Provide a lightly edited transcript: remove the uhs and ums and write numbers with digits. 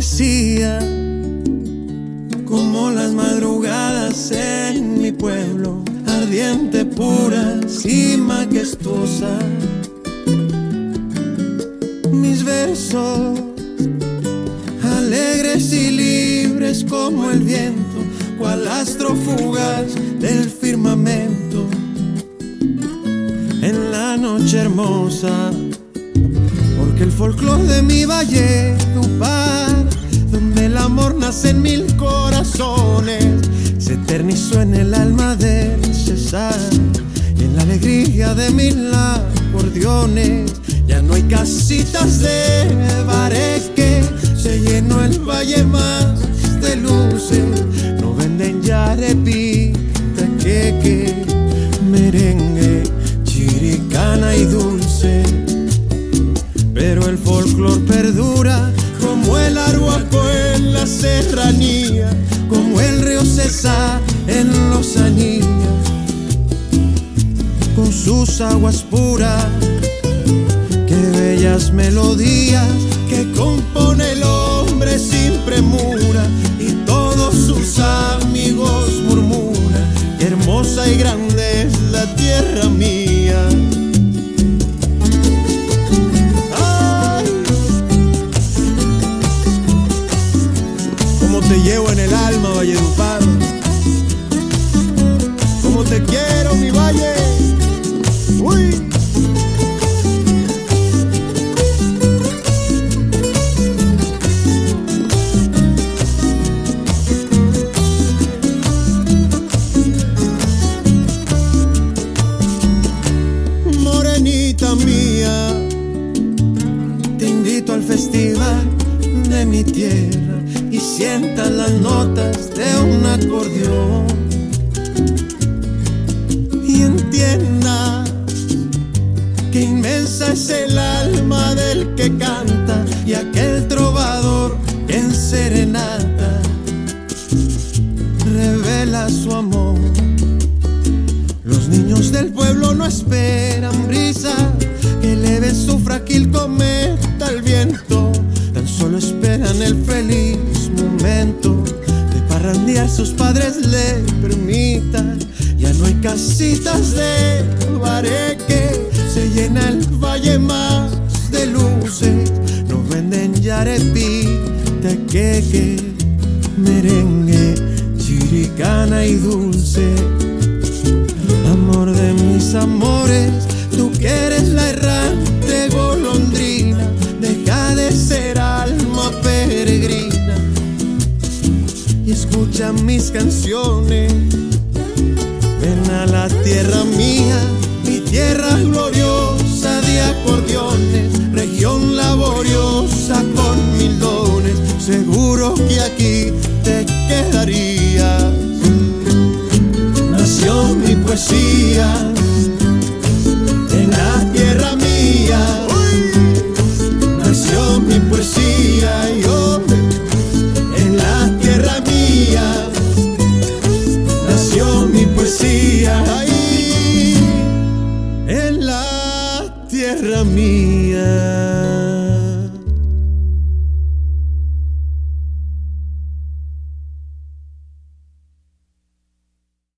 poesía, como las madrugadas en mi pueblo, ardiente, puras y majestuosa. Mis versos, alegres y libres como el viento, cual astro fugaz del firmamento, en la noche hermosa. Porque el folclor de mi Valledupar, donde el amor nace en mil corazones, se eternizó en el alma del César y en la alegría de mil acordeones. Ya no hay casitas de bareque, se llenó el valle más de luces. No venden ya arepita, queque, merengue, chiricana y dulce. Pero el folclor perdura como el arhuaco en la serranía, como el río Cesar en Lozanía, con sus aguas puras. Qué bellas melodías que compone el hombre sin premura, y todos sus amigos murmuran: qué hermosa y grande es la tierra mía. Te llevo en el alma, Valledupar. Como te quiero, mi valle. Uy. Morenita mía, te invito al festival de mi tierra y sientas las notas de un acordeón y entiendas que inmensa es el alma del que canta y aquel trovador que en serenata revela su amor. Los niños del pueblo no esperan brisa que eleve su frágil cometa al viento, tan solo esperan el feliz momento de parrandear sus padres le permitan. Ya no hay casitas de bareque, se llena el valle más de luces. No venden ya arepita, queque, merengue, chiricana y dulce. Amor de mis amores, tú que eres la errante golondrina, deja de ser alma peregrina y escucha mis canciones. Ven a la tierra mía, mi tierra gloriosa de acordeones, región laboriosa con mil dones. Seguro que aquí te quedarías. Nació mi poesía